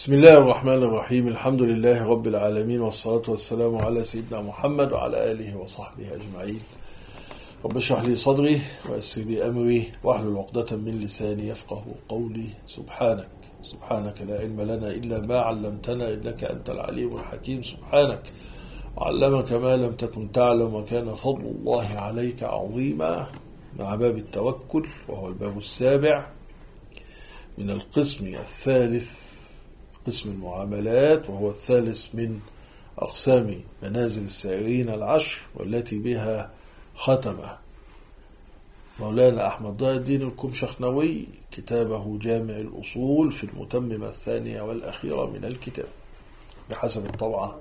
بسم الله الرحمن الرحيم. الحمد لله رب العالمين، والصلاة والسلام على سيدنا محمد وعلى آله وصحبه أجمعين. رب اشرح لي صدري ويسر لي أمري واحلل عقدة من لساني يفقه قولي. سبحانك لا علم لنا إلا ما علمتنا إنك أنت العليم الحكيم. سبحانك وعلمك ما لم تكن تعلم وكان فضل الله عليك عظيما. مع باب التوكل، وهو الباب السابع من القسم الثالث، قسم المعاملات، وهو الثالث من أقسام منازل السائرين العشر، والتي بها ختم مولانا أحمد ضياء الدين الكمشخنوي كتابه جامع الأصول في المتممة الثانية والأخيرة من الكتاب بحسب الطبعة.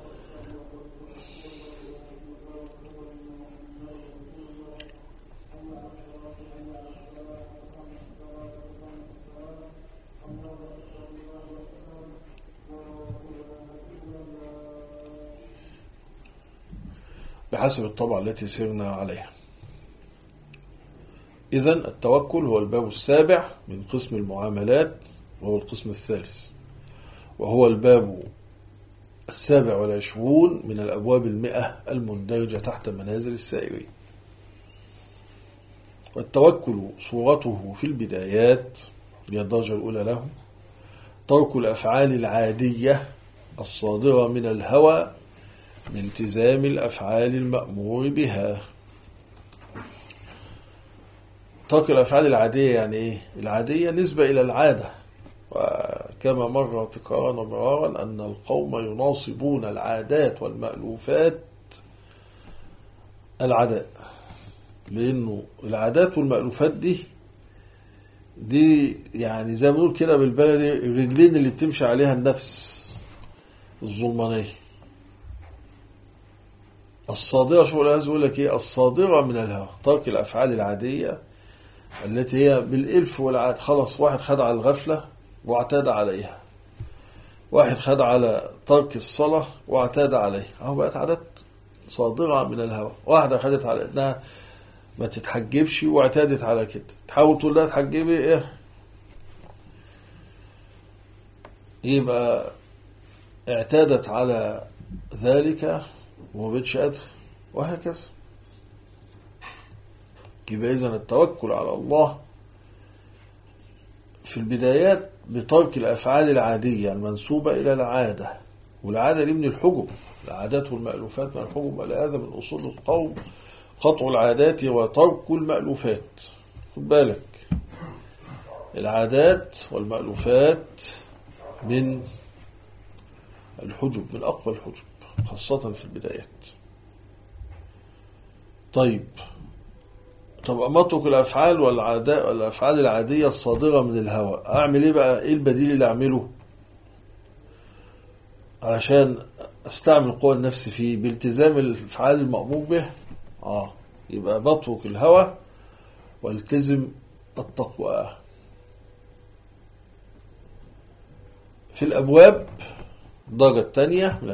التي سرنا عليها. إذن التوكل هو الباب السابع من قسم المعاملات، وهو القسم الثالث، وهو الباب 27 من الأبواب 100 المندرجة تحت منازل السائرين. والتوكل صورته في البدايات هي الدرجة الأولى له ترك الأفعال العادية الصادرة من الهوى بالتزام الأفعال المأمور بها. ترك الأفعال العادية يعني إيه؟ العادية نسبة إلى العادة، وكما مر تكرارا ومرارا أن القوم يناصبون العادات والمألوفات العداء، لأنه العادات والمألوفات دي يعني زي ما بنقول كده بالبلدي الرجلين اللي بتمشي عليها النفس الظلمانية الصادرة. شو لازم يقول لك ايه؟ الصادرة من الهوى. ترك الأفعال العادية التي هي بالإلف والعاد. خلاص، واحد خد على الغفلة واعتاد عليها، واحد خد على ترك الصلاة واعتاد عليها، اهو بقت عادات صادرة من الهوى. واحدة خدت على انها ما تتحجبش واعتادت على كده، تحاول تقول لها تحجبي ايه، يبقى اعتادت على ذلك وما بقتش قادر، وهكذا. يبقى إذن التوكل على الله في البدايات بترك الأفعال العادية المنسوبة إلى العادة، والعادة دي من الحجب، العادات والمألوفات من الحجب، ولهذا من أصول القوم قطع العادات وترك المألوفات. خد بالك، العادات والمألوفات من الحجب، من أقوى الحجب خاصة في البدايات. طب أمترك الأفعال والأفعال العادية الصادرة من الهوى، أعمل إيه بقى؟ إيه البديل اللي أعمله عشان أستعمل قوة النفس فيه بالتزام الأفعال المأمور به؟ يبقى بترك الهوى والتزم التقوى. في الأبواب الدرجة الثانية من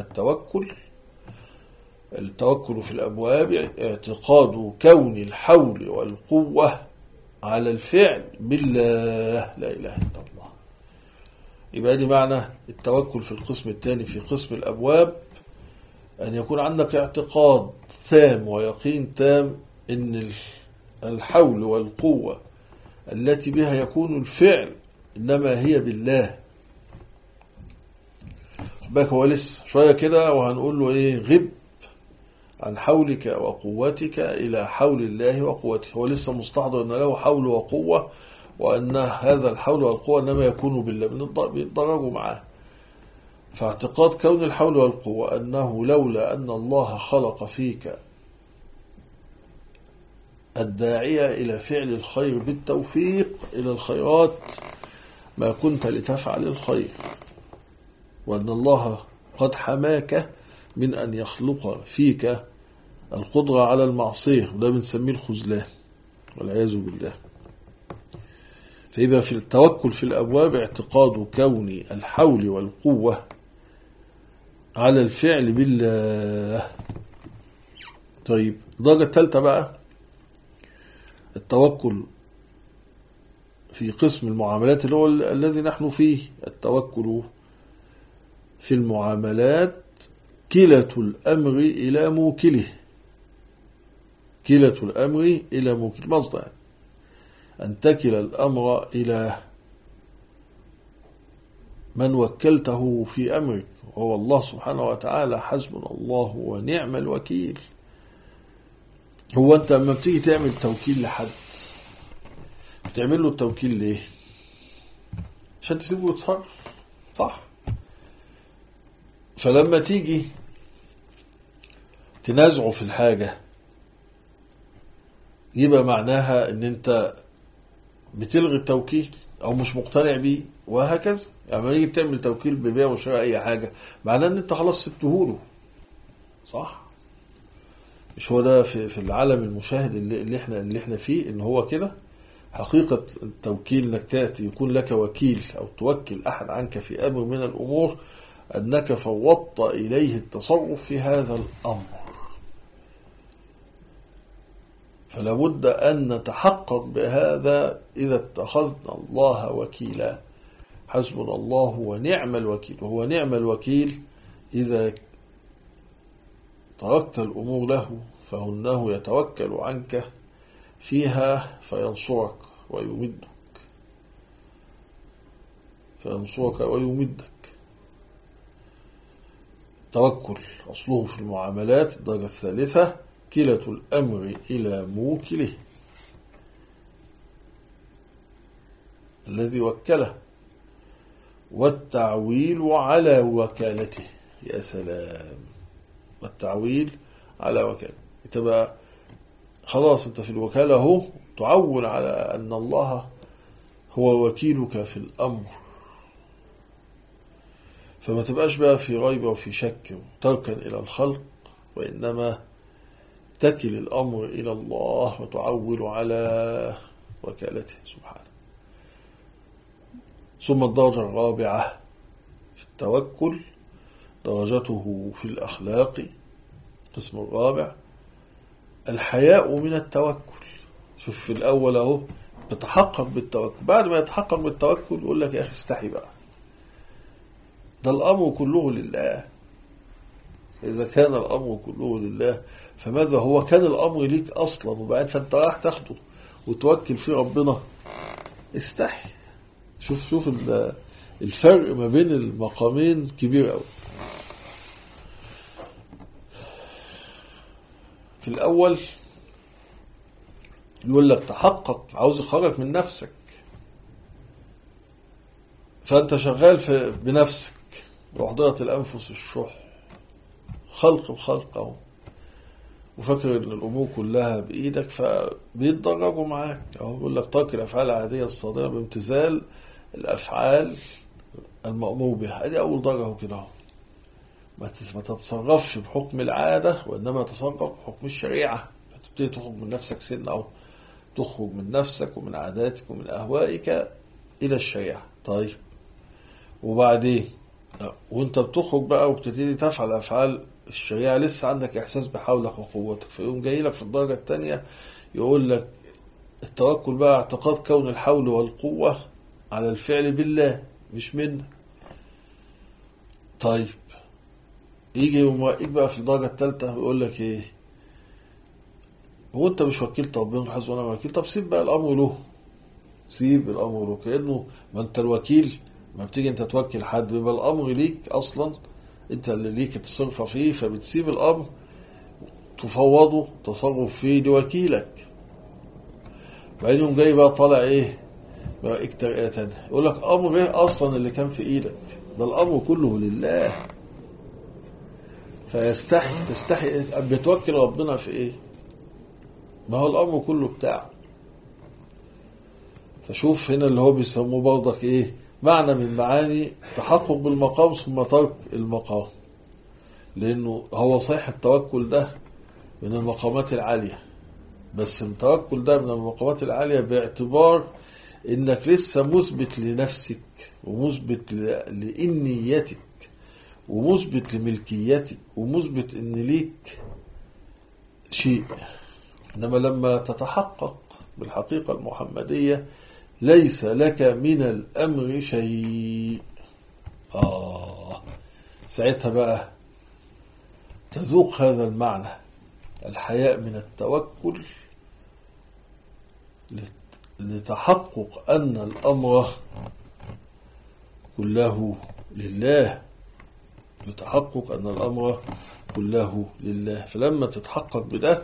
التوكل في الأبواب اعتقاد كون الحول والقوة على الفعل بالله، لا إله إلا الله. يبقى دي معنى التوكل في القسم الثاني في قسم الأبواب، أن يكون عندك اعتقاد تام ويقين تام أن الحول والقوة التي بها يكون الفعل إنما هي بالله. باك هو لسه شوية كده وهنقول له إيه؟ غب عن حولك وقوتك إلى حول الله وقوته. هو لسه مستحضر أن له حول وقوة، وأن هذا الحول والقوة إنما يكون بالله، بيتدرجوا معاه. فاعتقاد كون الحول والقوة أنه لولا أن الله خلق فيك الداعية إلى فعل الخير بالتوفيق إلى الخيرات ما كنت لتفعل الخير، وأن الله قد حماك من أن يخلق فيك القدرة على المعصية، وده بنسميه الخذلان والعياذ بالله. فيبقى في التوكل في الأبواب اعتقاد كون الحول والقوة على الفعل بالله. طيب، الدرجة الثالثة بقى التوكل في قسم المعاملات اللي هو الذي نحن فيه، التوكل في المعاملات كلة الأمر إلى موكله. كلة الأمر إلى موكله مصدر، أن تكل الأمر إلى من وكلته في أمرك، وهو الله سبحانه وتعالى. حسبنا الله ونعم الوكيل. هو أنت لما بتيجي تعمل توكيل لحد بتعمل له التوكيل ليه؟ عشان تسيبه يتصرف، صح؟ فلما تيجي تنازعه في الحاجة يبقى معناها ان انت بتلغي التوكيل او مش مقتنع بيه، وهكذا. يعني لما يجي تعمل توكيل ببيع وشراء اي حاجة معناه ان انت خلاص سبتهوله، صح؟ مش هو ده في العالم المشاهد اللي احنا فيه، ان هو كده حقيقة التوكيل انك تأتي يكون لك وكيل او توكل احد عنك في امر من الامور، انك فوضت اليه التصرف في هذا الامر. فلا بد ان نتحقق بهذا اذا اتخذنا الله وكيلا. حسبنا الله ونعم الوكيل. وهو نعم الوكيل إذا تركت الأمور له، فإنه يتوكل عنك فيها فينصرك ويمدك. توكل أصله في المعاملات الدرجة الثالثة كلة الأمر إلى موكله الذي وكله، والتعويل على وكالته. يا سلام، والتعويل على وكالته. تبقى خلاص انت في الوكالة هو تعول على أن الله هو وكيلك في الأمر، فما تبقاش بقى في ريبة وفي شك تركا إلى الخلق، وإنما تكل الأمر إلى الله وتعول على وكالته سبحانه. ثم الدرجة الرابعة في التوكل درجته في الأخلاق، القسم الرابع الحياء من التوكل. شوف في الأول اهو بتحقق بالتوكل، بعد ما يتحقق بالتوكل يقول لك يا أخي استحي بقى، ده الأمر كله لله. إذا كان الأمر كله لله فماذا هو كان الأمر ليك أصلا، وبعد فأنت راح تاخده وتوكل في ربنا، استحي. شوف الفرق ما بين المقامين كبير قوي. في الأول يقول لك تحقق، عاوز يخرجك من نفسك، فأنت شغال بنفسك، وحضرة الأنفس الشح، خلق بخلق، وفكر ان الامور كلها بايدك، فبيتدرجوا معاك. اهو بيقول لك ترك الافعال العاديه الصادره بامتثال الافعال المامور بها. ادي اول درجه اهو كده اهو. ما تتصرفش بحكم العاده، وانما تتصرف بحكم الشريعه. فتبتدي تخرج من نفسك سنه، او تخرج من نفسك ومن عاداتك ومن اهوائك الى الشريعه. طيب وبعدين وانت بتخرج بقى وبتبتدي تفعل افعال الشريعة، لسه عندك إحساس بحولك وقوتك، فيقوم جاي لك في الدرجة الثانية يقول لك التوكل بقى اعتقاد كون الحول والقوة على الفعل بالله مش منك. طيب يجي يومئك بقى في الدرجة الثالثة يقول لك ايه، هو انت مش وكيلت ربنا حسبنا ونعم الوكيل، طب سيب بقى الأمر له، سيب الأمر له، كأنه ما انت الوكيل. ما بتيجي انت توكل حد بيبقى الأمر ليك أصلا، انت اللي ليك التصرف فيه، فبتسيب الامر تفوضه تصرف فيه لوكيلك. بعدين يوم جاي بقى طالع ايه بقى اكتر تاني يقول لك امر ايه اصلا اللي كان في ايدك، ده الامر كله لله. تستحي بتوكل ربنا في ايه؟ ما هو الامر كله بتاعه. فشوف هنا اللي هو بيسموه برضك ايه، معنى من معاني تحقق بالمقام ثم ترك المقام. لأنه هو صحيح التوكل ده من المقامات العالية، بس التوكل ده من المقامات العالية باعتبار إنك لسه مثبت لنفسك، ومثبت لإنيتك، ومثبت لملكيتك، ومثبت إن ليك شيء. إنما لما تتحقق بالحقيقة المحمدية ليس لك من الأمر شيء. ساعتها بقى تذوق هذا المعنى، الحياء من التوكل، لتحقق أن الأمر كله لله، لتحقق أن الأمر كله لله. فلما تتحقق بده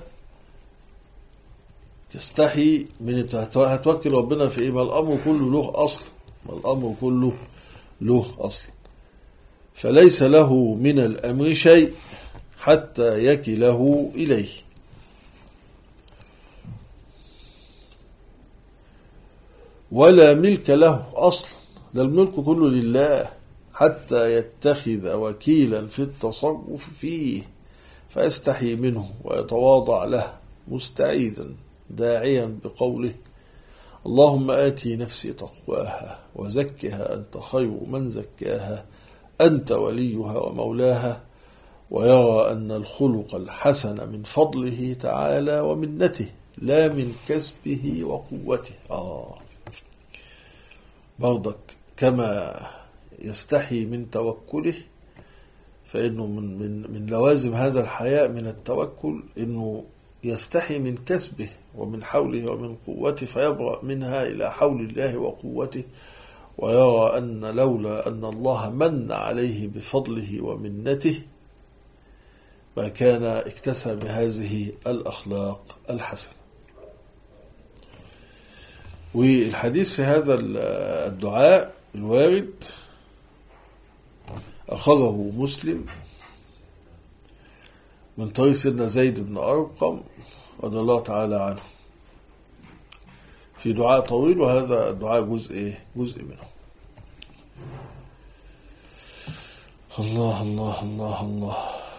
تستحي من هتوكل ربنا في إيه؟ ما الأمر كله له أصل، ما الأمر كله له أصل، فليس له من الأمر شيء حتى يكله إليه. ولا ملك له أصلا، ده الملك كله لله، حتى يتخذ وكيلا في التصرف فيه فيستحي منه ويتواضع له مستعيذا داعيا بقوله: اللهم آتي نفسي تقواها وزكها أنت خير من زكاها أنت وليها ومولاها، ويرى أن الخلق الحسن من فضله تعالى ومنته لا من كسبه وقوته. برضك كما يستحي من توكله، فإنه من لوازم هذا الحياء من التوكل إنه يستحي من كسبه ومن حوله ومن قوته، فيبرأ منها إلى حول الله وقوته، ويرى أن لولا أن الله من عليه بفضله ومنته ما كان اكتسب هذه الأخلاق الحسنة. والحديث في هذا الدعاء الوارد أخرجه مسلم من طريق سيدنا زيد بن أرقم رضي الله تعالى عنه في دعاء طويل، وهذا الدعاء جزء منه. الله الله الله الله.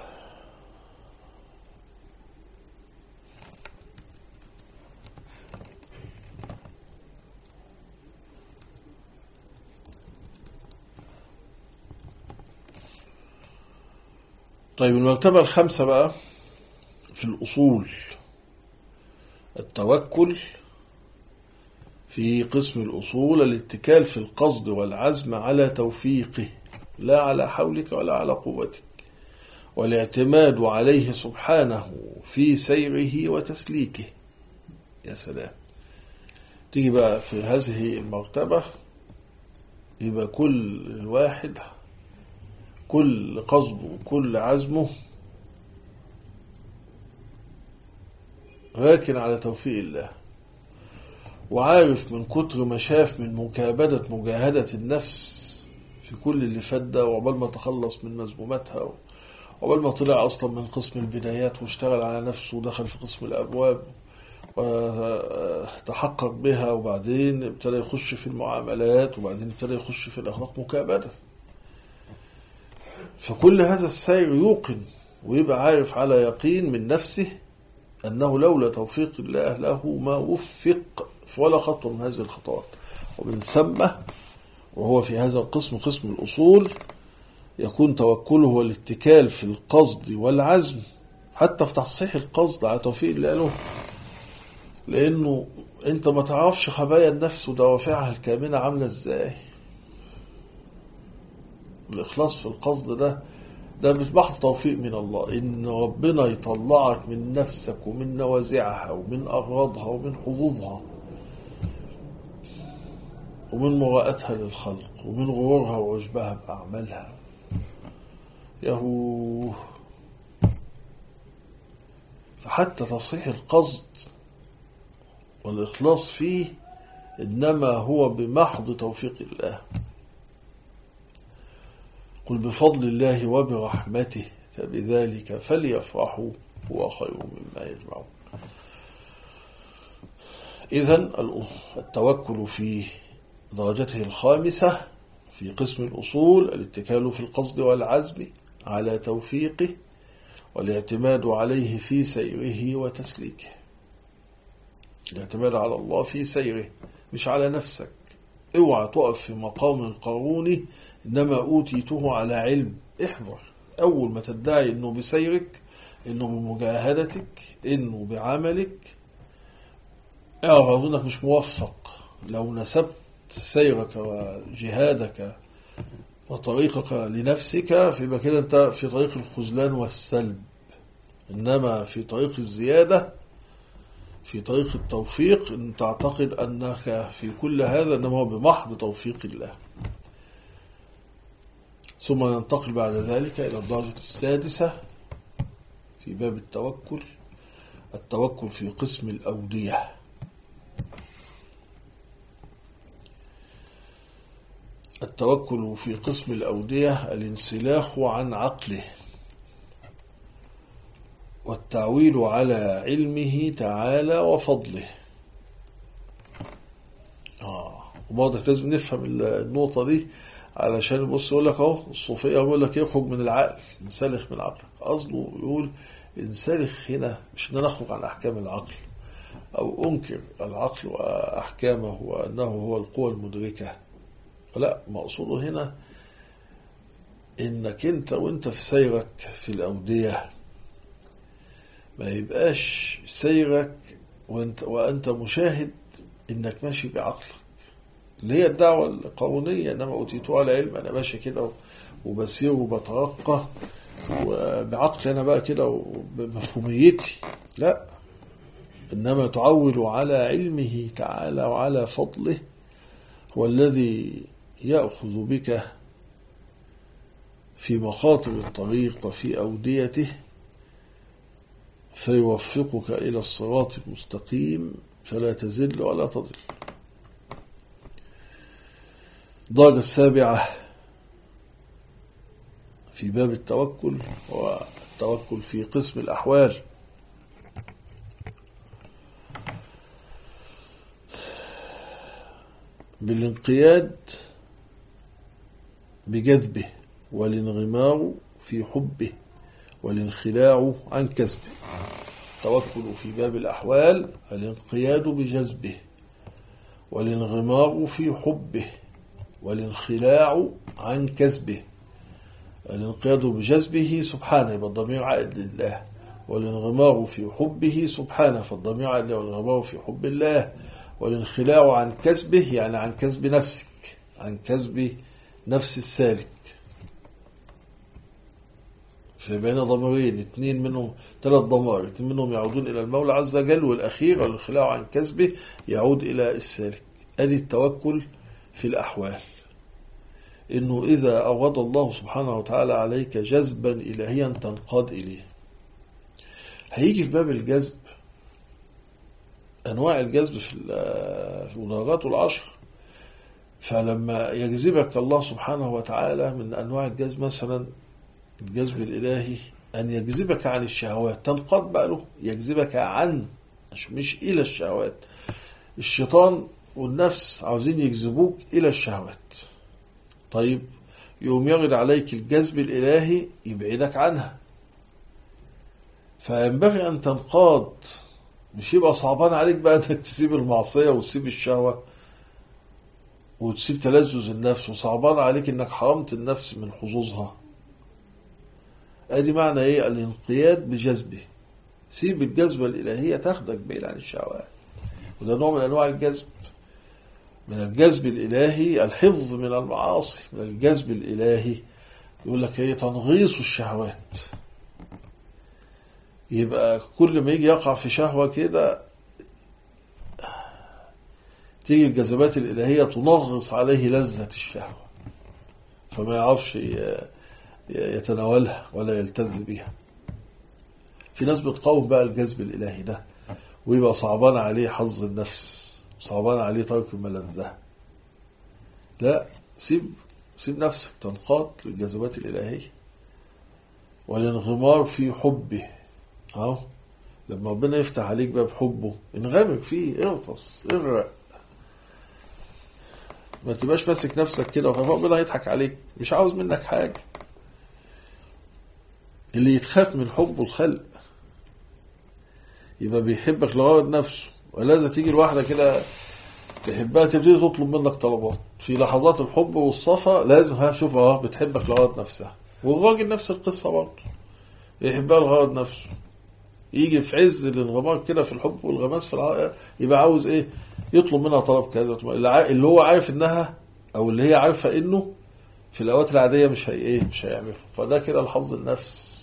طيب المرتبة الخامسة بقى في الأصول التوكل. في قسم الأصول الاتكال في القصد والعزم على توفيقه لا على حولك ولا على قوتك، والاعتماد عليه سبحانه في سيره وتسليكه. يا سلام. تيجي بقى في هذه المرتبة يبقى كل الواحد كل قصده وكل عزمه راكن على توفيق الله، وعارف من كتر ما شاف من مجاهدة النفس في كل اللي فات، وعقبال ما تخلص من مذموماتها، وعقبال ما طلع أصلا من قسم البدايات واشتغل على نفسه ودخل في قسم الأبواب وتحقق بها، وبعدين ابتدى يخش في المعاملات، وبعدين ابتدى يخش في الأخلاق مكابدة. فكل هذا السير يوقن ويبقى عارف على يقين من نفسه أنه لولا توفيق الله له ما وفق ولا خطوة من هذه الخطوات. ومن ثم وهو في هذا القسم قسم الأصول يكون توكله والاتكال في القصد والعزم حتى في تصحيح القصد على توفيق الله له، لأنه أنت ما تعرفش خبايا النفس ودوافعها الكامنة عاملة إزاي. الإخلاص في القصد ده بمحض توفيق من الله، إن ربنا يطلعك من نفسك ومن نوازعها ومن أغراضها ومن حظوظها ومن مراءتها للخلق ومن غرورها وعجبها بأعمالها. يهو فحتى تصحيح القصد والإخلاص فيه إنما هو بمحض توفيق الله. قل بفضل الله وبرحمته فبذلك فليفرحوا هو خير مما يجمعون. إذن التوكل في درجته الخامسة في قسم الأصول الاتكال في القصد والعزم على توفيقه والاعتماد عليه في سيره وتسليكه. الاعتماد على الله في سيره مش على نفسك. اوعى تقف في مقام القاروني إنما أوتيته على علم. احذر أول ما تدعي إنه بسيرك، إنه بمجاهدتك، إنه بعملك، اعرف أظنك مش موفق. لو نسبت سيرك وجهادك وطريقك لنفسك، فيبقى كده أنت في طريق الخذلان والسلب. إنما في طريق الزيادة، في طريق التوفيق، أن تعتقد أنك في كل هذا إنما هو بمحض توفيق الله. ثم ننتقل بعد ذلك إلى الدرجة السادسة في باب التوكل، التوكل في قسم الأودية. التوكل في قسم الأودية الانسلاخ عن عقله والتعويل على علمه تعالى وفضله. وبرضك لازم نفهم النقطة دي، علشان بص يقول لك اهو الصوفية يقول لك يخرج من العقل، انسلخ من عقلك. قصده يقول انسلخ هنا مش ان نخرج عن احكام العقل او انكر العقل واحكامه وانه هو القوى المدركة، لا، مقصوده هنا انك انت وانت في سيرك في الأودية ما يبقاش سيرك وانت مشاهد انك ماشي بعقلك، اللي هي الدعوة القانونية، انما اوتيتوها على علم، انا ماشي كده وبسير وبترقى وبعقل انا بقى كده وبمفهوميتي، لا، انما تعول على علمه تعالى وعلى فضله، هو الذي يأخذ بك في مخاطر الطريق وفي أوديته فيوفقك إلى الصراط المستقيم فلا تزل ولا تضل. الدرجة السابعة في باب التوكل هو التوكل في قسم الأحوال. بالانقياد بجذبه والانغمار في حبه والانخلاع عن كسبه. التوكل في باب الأحوال الانقياد بجذبه والانغمار في حبه والانخلاع عن كسبه. الانقياد بجذبه سبحانه يبقى الضمير عائد لله، والانغمار في حبه سبحانه فالضمير عائد لله، والانغمار في حب الله، والانخلاع عن كسبه يعني عن كسب نفسك، عن كسب نفس السالك. فبين ضميرين، اثنين منهم، ثلاث ضمائر، اثنين منهم يعودون إلى المولى عز وجل، والأخير والانخلاع عن كسبه يعود إلى السالك. أدي التوكل في الأحوال، إنه إذا أورد الله سبحانه وتعالى عليك جذبا إلهيا تنقاد إليه. هيجي في باب الجذب أنواع الجذب في المدرجات العشر، فلما يجذبك الله سبحانه وتعالى من أنواع الجذب، مثلا الجذب الإلهي أن يجذبك عن الشهوات، تنقاد بقى له، يجذبك عن مش إلى الشهوات. الشيطان والنفس عاوزين يجذبوك إلى الشهوات، طيب يقوم يغد عليك الجذب الإلهي يبعدك عنها، فينبغي أن تنقاد، مش يبقى صعبان عليك بقى أنك تسيب المعصية وتسيب الشهوة وتسيب تلذذ النفس، وصعبان عليك أنك حرمت النفس من حظوظها. ادي معنى ايه الانقياد بجذبه، سيب الجذبة الإلهية تاخدك بعيد عن الشهوات، وده نوع من انواع الجذب. من الجذب الإلهي الحفظ من المعاصي، من الجذب الإلهي يقول لك ايه تنغيص الشهوات، يبقى كل ما يجي يقع في شهوة كده تيجي الجذبات الإلهية تنغص عليه لذة الشهوة فما يعرفش يتناولها ولا يلتذ بها. في ناس بتقاوم بقى الجذب الإلهي ده ويبقى صعبان عليه حظ النفس، صعبان عليه ترك الملذة. لا، سيب نفسك تنقاد للجذبات الإلهية. والانغمار في حبه، لما ربنا يفتح عليك باب حبه انغمر فيه، اغطس، اغرق، ما تبقاش ماسك نفسك كده وربنا يضحك عليك، مش عاوز منك حاجة. اللي يتخاف من حبه الخلق يبقى بيحبك لغرض نفسه، ولازم تيجي الواحدة كده تحبها تبتدي تطلب منك طلبات في لحظات الحب والصفا، لازم شوفها بتحبك لغرض نفسها. والراجل نفس القصة برضه يحبها لغرض نفسه، يجي في عز الانغمار كده في الحب والغماس في العائلة يبقى عاوز ايه يطلب منها طلب كذا، اللي هو عارف انها او اللي هي عارفة انه في الأوقات العادية مش هيعمله. فده كده الحظ النفس.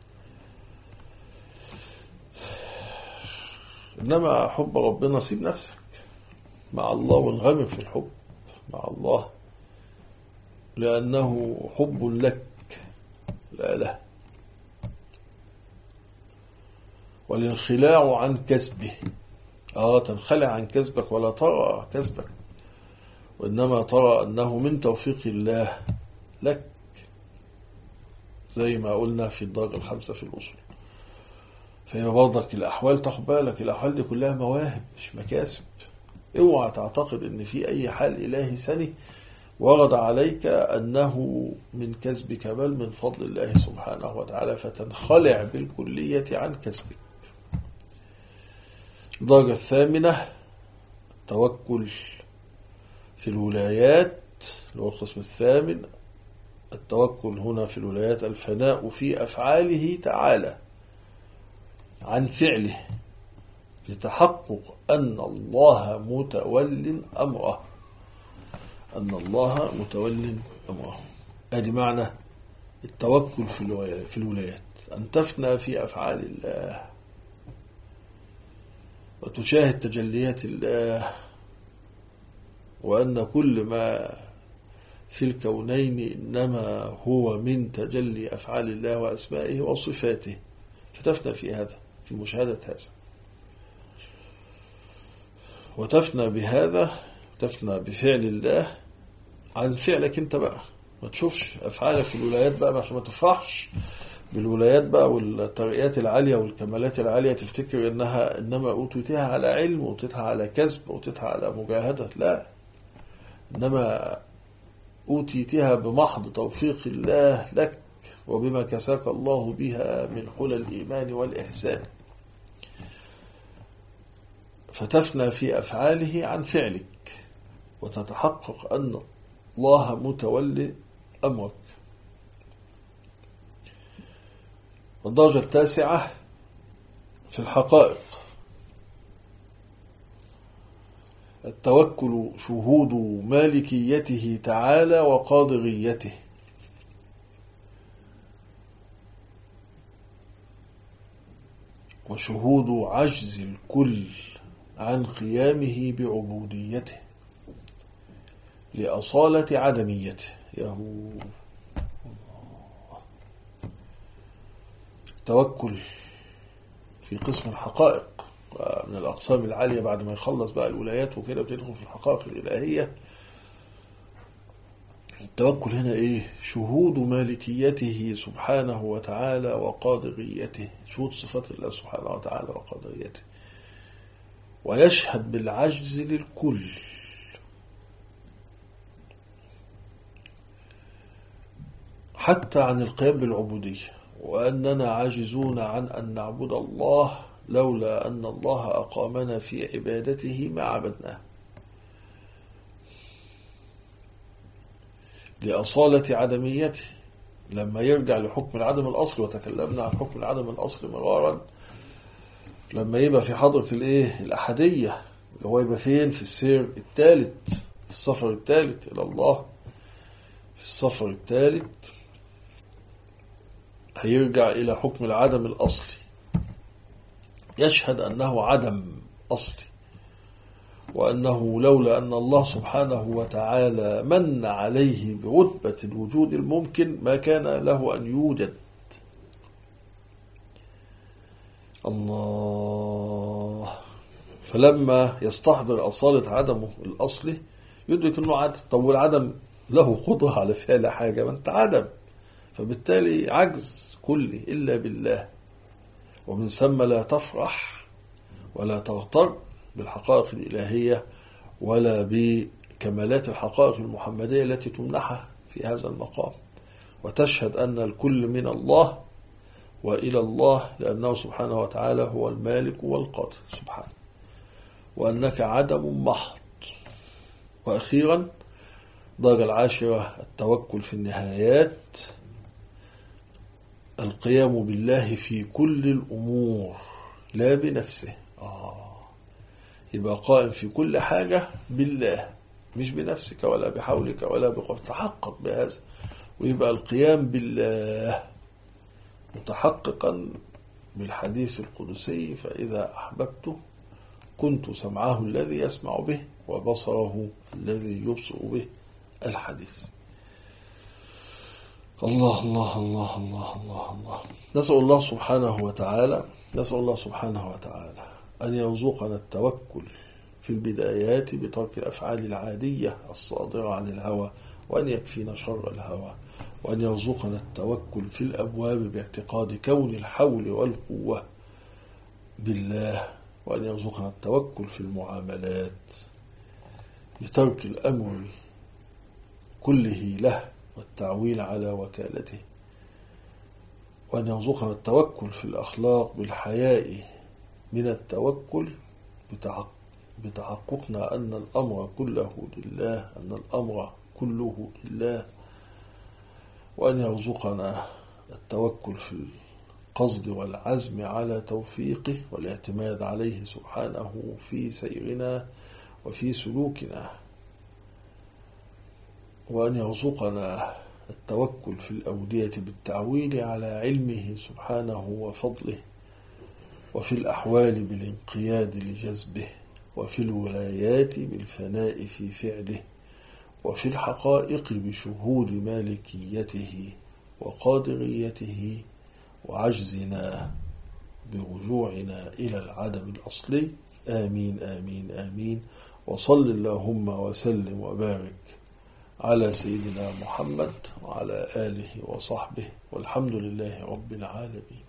إنما حب ربنا سيب نفسك مع الله وانغمر في الحب مع الله، لأنه حب لك لا له. والانخلاع عن كسبه، تنخلع عن كسبك ولا ترى كسبك، وإنما ترى أنه من توفيق الله لك، زي ما قلنا في الدرجة الخامسة في الأصول. فهي برضك الأحوال، تاخد بالك الأحوال دي كلها مواهب مش مكاسب. اوعى تعتقد ان في اي حال الهي سني ورد عليك انه من كسبك، بل من فضل الله سبحانه وتعالى، فتنخلع بالكلية عن كسبك. الدرجة الثامنة التوكل في الولايات، اللي هو القسم الثامن. التوكل هنا في الولايات الفناء في أفعاله تعالى عن فعله، لتحقق أن الله متول أمره، أن الله متول أمره. هذه معنى التوكل في الولايات، أن تفنى في أفعال الله وتشاهد تجليات الله، وأن كل ما في الكونين إنما هو من تجلي أفعال الله وأسمائه وصفاته، فتفنى في هذا، في مشاهدة هذا، وتفنى بهذا، تفنى بفعل الله عن فعلك انت بقى. ما تشوفش أفعالك في الولايات بقى عشان ما تفرحش بالولايات بقى والترقيات العالية والكمالات العالية، تفتكر إنما أوتيتها على علم، أوتيتها على كسب، أوتيتها على مجاهدة. لا، إنما أوتيتها بمحض توفيق الله لك، وبما كساك الله بها من حلى الإيمان والإحسان. فتفنى في أفعاله عن فعلك، وتتحقق أن الله متولي أمرك. والدرجة التاسعة في الحقائق التوكل شهود مالكيته تعالى وقادريته، وشهود عجز الكل عن قيامه بعبوديته لأصالة عدميته. توكل في قسم الحقائق من الأقسام العالية، بعد ما يخلص بقى الولايات وكده بتدخل في الحقائق الإلهية. التوكل هنا شهود مالكيته سبحانه وتعالى وقادريته، شهود صفات الله سبحانه وتعالى وقادريته، ويشهد بالعجز للكل، حتى عن القيام بالعبودية، وأننا عاجزون عن أن نعبد الله لولا أن الله أقامنا في عبادته ما عبدناه، لأصالة عدميته. لما يرجع لحكم العدم الأصلي، وتكلمنا عن حكم العدم الأصلي مرارا، لما يبقى في حضرة الأحدية، اللي هو يبقى فين؟ في السير الثالث، في السفر الثالث إلى الله، في السفر الثالث هيرجع إلى حكم العدم الأصلي، يشهد أنه عدم أصلي، وأنه لولا أن الله سبحانه وتعالى من عليه برتبة الوجود الممكن ما كان له أن يوجد. الله. فلما يستحضر أصالة عدمه الأصلي يدرك أنه عدم. طب والعدم له قدرة على فعل حاجة؟ ما أنت عدم، فبالتالي عجز كلي إلا بالله. ومن ثم لا تفرح ولا تغتر بالحقائق الإلهية ولا بكمالات الحقائق المحمدية التي تمنحها في هذا المقام، وتشهد أن الكل من الله وإلى الله، لأنه سبحانه وتعالى هو المالك والقادر سبحانه، وأنك عدم محض. وأخيرا الدرجة العاشرة التوكل في النهايات، القيام بالله في كل الأمور لا بنفسه. يبقى قائم في كل حاجة بالله، مش بنفسك ولا بحولك ولا بقوتك. تحقق بهذا، ويبقى القيام بالله متحققا بالحديث القدسي: فإذا أحببته كنت سمعه الذي يسمع به وبصره الذي يبصر به. الحديث. الله الله الله الله الله الله. نسأل الله سبحانه وتعالى أن يرزقنا التوكل في البدايات بترك الأفعال العادية الصادرة عن الهوى، وأن يكفينا شر الهوى، وأن يرزقنا التوكل في الأبواب باعتقاد كون الحول والقوة بالله، وأن يرزقنا التوكل في المعاملات بترك الأمر كله له والتعويل على وكالته، وأن يرزقنا التوكل في الأخلاق بالحياء من التوكل بتحققنا أن الأمر كله لله، وأن يرزقنا التوكل في القصد والعزم على توفيقه والاعتماد عليه سبحانه في سيرنا وفي سلوكنا، وأن يرزقنا التوكل في الأودية بالتعويل على علمه سبحانه وفضله، وفي الأحوال بالانقياد لجذبه، وفي الولايات بالفناء في فعله، وفي الحقائق بشهود مالكيته وقادريته، وعجزنا برجوعنا إلى العدم الأصلي. آمين آمين آمين. وصل اللهم وسلم وبارك على سيدنا محمد وعلى آله وصحبه، والحمد لله رب العالمين.